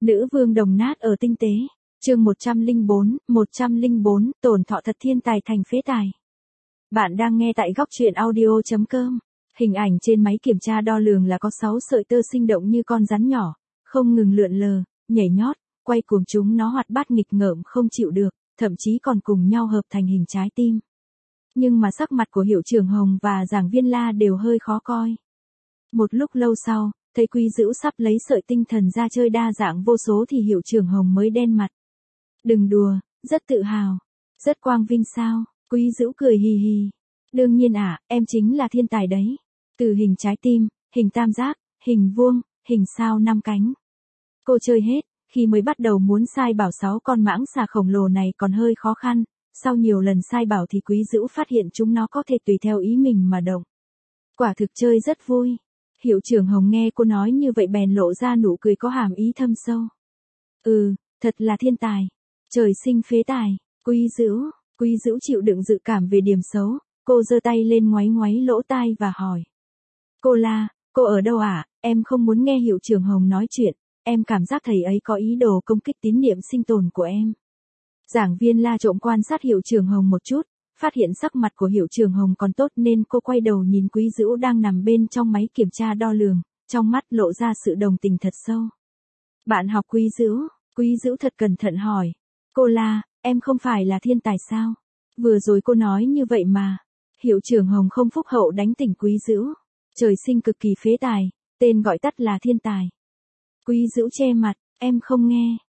Nữ vương đồng nát ở tinh tế. Chương 104, tổn thọ thật thiên tài thành phế tài. Bạn đang nghe tại góc truyện audio.com. Hình ảnh trên máy kiểm tra đo lường là có 6 sợi tơ sinh động như con rắn nhỏ, không ngừng lượn lờ, nhảy nhót, quay cuồng, chúng nó hoạt bát nghịch ngợm không chịu được, thậm chí còn cùng nhau hợp thành hình trái tim. Nhưng mà sắc mặt của Hiệu Trưởng Hồng và Giảng Viên La đều hơi khó coi. Một lúc lâu sau, thấy Quý Dữu sắp lấy sợi tinh thần ra chơi đa dạng vô số thì Hiệu Trưởng Hồng mới đen mặt. Đừng đùa, rất tự hào, rất quang vinh sao? Quý Dữu cười hì hì. Đương nhiên em chính là thiên tài đấy. Từ hình trái tim, hình tam giác, hình vuông, hình sao 5 cánh. Cô chơi hết, khi mới bắt đầu muốn sai bảo 6 con mãng xà khổng lồ này còn hơi khó khăn, sau nhiều lần sai bảo thì Quý Dữu phát hiện chúng nó có thể tùy theo ý mình mà động. Quả thực chơi rất vui. Hiệu Trưởng Hồng nghe cô nói như vậy bèn lộ ra nụ cười có hàm ý thâm sâu. Thật là thiên tài. Trời sinh phế tài. Quý Dữu chịu đựng dự cảm về điểm xấu, cô giơ tay lên ngoáy ngoáy lỗ tai và hỏi. Cô La, cô ở đâu ạ? Em không muốn nghe Hiệu Trưởng Hồng nói chuyện, em cảm giác thầy ấy có ý đồ công kích tín niệm sinh tồn của em. Giảng Viên La trộm quan sát Hiệu Trưởng Hồng một chút, phát hiện sắc mặt của Hiệu Trưởng Hồng còn tốt nên cô quay đầu nhìn Quý Dữu đang nằm bên trong máy kiểm tra đo lường, trong mắt lộ ra sự đồng tình thật sâu. Bạn học Quý Dữu thật cẩn thận hỏi. Cô La, em không phải là thiên tài sao? Vừa rồi cô nói như vậy mà. Hiệu Trưởng Hồng không phúc hậu đánh tỉnh Quý Dữu. Trời sinh cực kỳ phế tài, tên gọi tắt là thiên tài. Quý Dữu che mặt, em không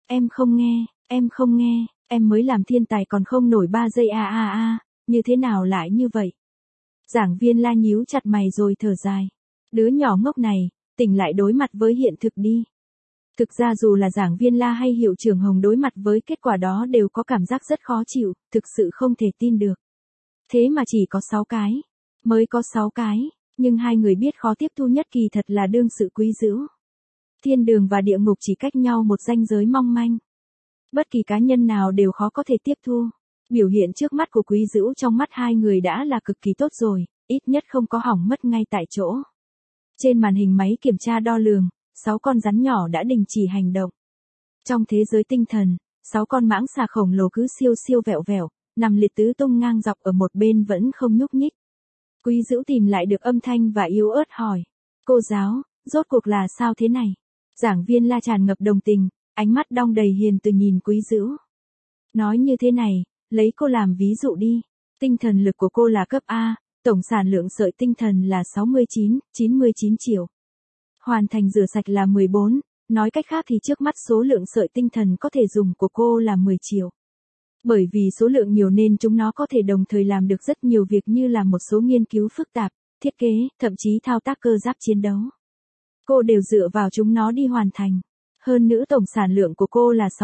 nghe, em mới làm thiên tài còn không nổi 3 giây như thế nào lại như vậy? Giảng Viên La nhíu chặt mày rồi thở dài. Đứa nhỏ ngốc này, tỉnh lại đối mặt với hiện thực đi. Thực ra dù là Giảng Viên La hay Hiệu Trưởng Hồng đối mặt với kết quả đó đều có cảm giác rất khó chịu, thực sự không thể tin được. Thế mà chỉ có 6 cái. Mới có 6 cái, nhưng hai người biết khó tiếp thu nhất kỳ thật là đương sự Quý Dữu. Thiên đường và địa ngục chỉ cách nhau một ranh giới mong manh. Bất kỳ cá nhân nào đều khó có thể tiếp thu. Biểu hiện trước mắt của Quý Dữu trong mắt hai người đã là cực kỳ tốt rồi, ít nhất không có hỏng mất ngay tại chỗ. Trên màn hình máy kiểm tra đo lường, 6 con rắn nhỏ đã đình chỉ hành động. Trong thế giới tinh thần, 6 con mãng xà khổng lồ cứ siêu siêu vẹo vẹo, nằm liệt tứ tung ngang dọc ở một bên vẫn không nhúc nhích. Quý Dữu tìm lại được âm thanh và yếu ớt hỏi. Cô giáo, rốt cuộc là sao thế này? Giảng Viên La tràn ngập đồng tình, ánh mắt đong đầy hiền từ nhìn Quý Dữu. Nói như thế này, lấy cô làm ví dụ đi. Tinh thần lực của cô là cấp A, tổng sản lượng sợi tinh thần là 99 triệu. Hoàn thành rửa sạch là 14, nói cách khác thì trước mắt số lượng sợi tinh thần có thể dùng của cô là 10 triệu. Bởi vì số lượng nhiều nên chúng nó có thể đồng thời làm được rất nhiều việc như là một số nghiên cứu phức tạp, thiết kế, thậm chí thao tác cơ giáp chiến đấu. Cô đều dựa vào chúng nó đi hoàn thành. Hơn nữa tổng sản lượng của cô là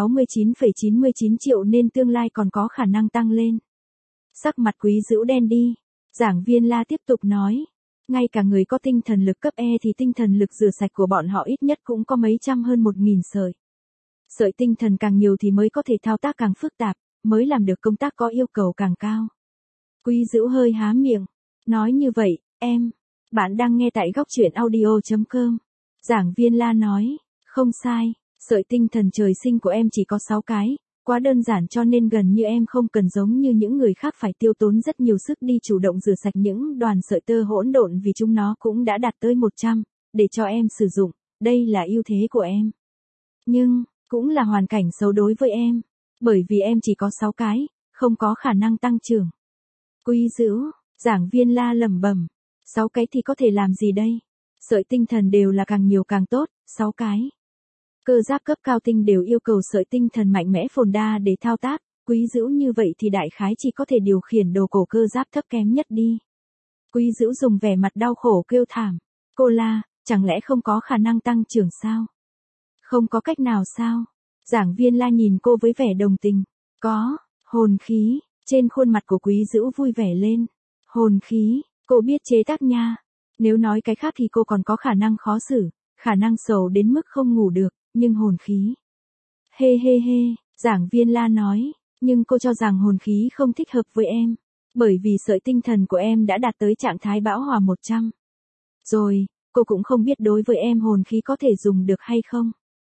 99,99 triệu nên tương lai còn có khả năng tăng lên. Sắc mặt Quý Dữu đen đi. Giảng Viên La tiếp tục nói. Ngay cả người có tinh thần lực cấp E thì tinh thần lực rửa sạch của bọn họ ít nhất cũng có mấy trăm hơn 1.000 sợi. Sợi tinh thần càng nhiều thì mới có thể thao tác càng phức tạp, mới làm được công tác có yêu cầu càng cao. Quý Dữu hơi há miệng. Nói như vậy, bạn đang nghe tại góc truyện audio.com. Giảng Viên La nói. Không sai, sợi tinh thần trời sinh của em chỉ có 6 cái, quá đơn giản cho nên gần như em không cần giống như những người khác phải tiêu tốn rất nhiều sức đi chủ động rửa sạch những đoàn sợi tơ hỗn độn vì chúng nó cũng đã đạt tới 100, để cho em sử dụng, đây là ưu thế của em. Nhưng, cũng là hoàn cảnh xấu đối với em, bởi vì em chỉ có 6 cái, không có khả năng tăng trưởng. Quý Dữu, Giảng Viên La lẩm bẩm, 6 cái thì có thể làm gì đây? Sợi tinh thần đều là càng nhiều càng tốt, 6 cái. Cơ giáp cấp cao tinh đều yêu cầu sợi tinh thần mạnh mẽ phồn đa để thao tác, Quý Dữu như vậy thì đại khái chỉ có thể điều khiển đồ cổ cơ giáp thấp kém nhất đi. Quý Dữu dùng vẻ mặt đau khổ kêu thảm. Cô La, chẳng lẽ không có khả năng tăng trưởng sao? Không có cách nào sao? Giảng Viên La nhìn cô với vẻ đồng tình. Có, hồn khí, trên khuôn mặt của Quý Dữu vui vẻ lên. Hồn khí, cô biết chế tác nha. Nếu nói cái khác thì cô còn có khả năng khó xử, khả năng sầu đến mức không ngủ được, nhưng hồn khí. Hê, Giảng Viên La nói, nhưng cô cho rằng hồn khí không thích hợp với em, bởi vì sợi tinh thần của em đã đạt tới trạng thái bão hòa 100. Rồi, cô cũng không biết đối với em hồn khí có thể dùng được hay không.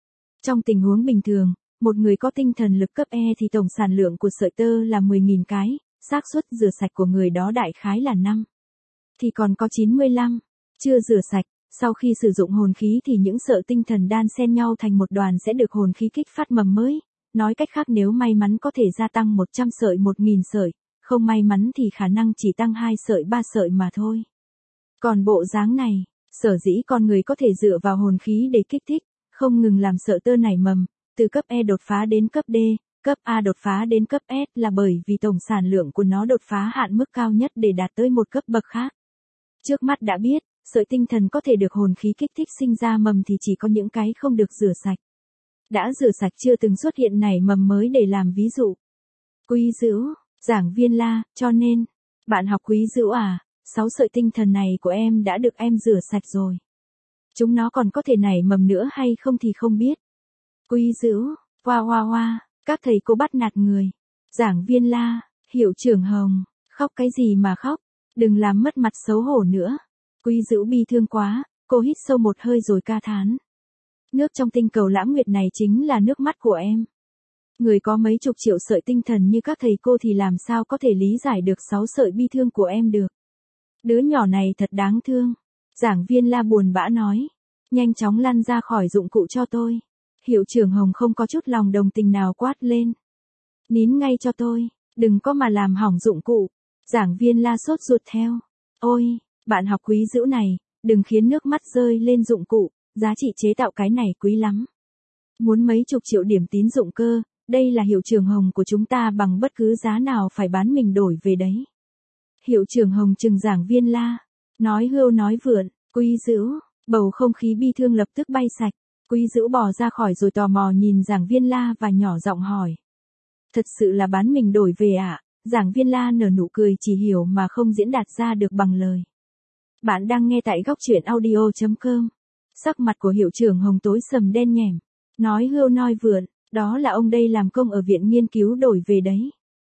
Trong tình huống bình thường, một người có tinh thần lực cấp E thì tổng sản lượng của sợi tơ là 10.000 cái, xác suất rửa sạch của người đó đại khái là 5. Thì còn có 95. Chưa rửa sạch, sau khi sử dụng hồn khí thì những sợi tinh thần đan xen nhau thành một đoàn sẽ được hồn khí kích phát mầm mới. Nói cách khác nếu may mắn có thể gia tăng 100 sợi 1.000 sợi, không may mắn thì khả năng chỉ tăng 2 sợi 3 sợi mà thôi. Còn bộ dáng này, sở dĩ con người có thể dựa vào hồn khí để kích thích, không ngừng làm sợi tơ nảy mầm, từ cấp E đột phá đến cấp D, cấp A đột phá đến cấp S là bởi vì tổng sản lượng của nó đột phá hạn mức cao nhất để đạt tới một cấp bậc khác. Trước mắt đã biết, sợi tinh thần có thể được hồn khí kích thích sinh ra mầm thì chỉ có những cái không được rửa sạch. Đã rửa sạch chưa từng xuất hiện nảy mầm mới để làm ví dụ. Quý Dữu, giảng viên La, cho nên, bạn học Quý Dữu à, 6 sợi tinh thần này của em đã được em rửa sạch rồi. Chúng nó còn có thể nảy mầm nữa hay không thì không biết. Quý Dữu, hoa, các thầy cô bắt nạt người. Giảng viên La, hiệu trưởng Hồng, khóc cái gì mà khóc, đừng làm mất mặt xấu hổ nữa. Quý Dữu bi thương quá, cô hít sâu một hơi rồi ca thán. Nước trong tinh cầu Lãm Nguyệt này chính là nước mắt của em. Người có mấy chục triệu sợi tinh thần như các thầy cô thì làm sao có thể lý giải được 6 sợi bi thương của em được. Đứa nhỏ này thật đáng thương. Giảng viên La buồn bã nói. Nhanh chóng lăn ra khỏi dụng cụ cho tôi. Hiệu trưởng Hồng không có chút lòng đồng tình nào quát lên. Nín ngay cho tôi, đừng có mà làm hỏng dụng cụ. Giảng viên La sốt ruột theo. Ôi, bạn học Quý Dữu này, đừng khiến nước mắt rơi lên dụng cụ, giá trị chế tạo cái này quý lắm. Muốn mấy chục triệu điểm tín dụng cơ, đây là hiệu trưởng Hồng của chúng ta bằng bất cứ giá nào phải bán mình đổi về đấy. Hiệu trưởng Hồng trừng giảng viên La, nói hưu nói vượn, Quý Dữu, bầu không khí bi thương lập tức bay sạch. Quý Dữu bò ra khỏi rồi tò mò nhìn giảng viên La và nhỏ giọng hỏi. Thật sự là bán mình đổi về ạ? Giảng viên La nở nụ cười chỉ hiểu mà không diễn đạt ra được bằng lời. Bạn đang nghe tại góc truyện audio.com. Sắc mặt của hiệu trưởng Hồng tối sầm đen nhẻm. Nói hưu nói vượn, đó là ông đây làm công ở viện nghiên cứu đổi về đấy.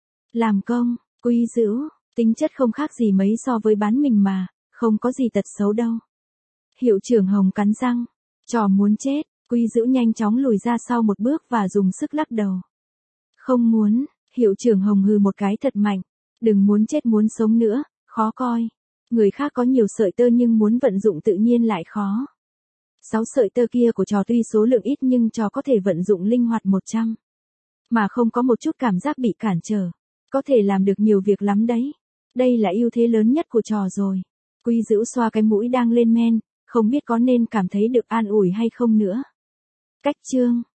Làm công, Quý Dữu, tính chất không khác gì mấy so với bán mình mà, không có gì tật xấu đâu. Hiệu trưởng Hồng cắn răng. Trò muốn chết, Quý Dữu nhanh chóng lùi ra sau một bước và dùng sức lắc đầu. Không muốn, hiệu trưởng Hồng hừ một cái thật mạnh. Đừng muốn chết muốn sống nữa, khó coi. Người khác có nhiều sợi tơ nhưng muốn vận dụng tự nhiên lại khó. 6 sợi tơ kia của trò tuy số lượng ít nhưng trò có thể vận dụng linh hoạt 100. Mà không có một chút cảm giác bị cản trở. Có thể làm được nhiều việc lắm đấy. Đây là ưu thế lớn nhất của trò rồi. Quý Dữu xoa cái mũi đang lên men, không biết có nên cảm thấy được an ủi hay không nữa. Cách chương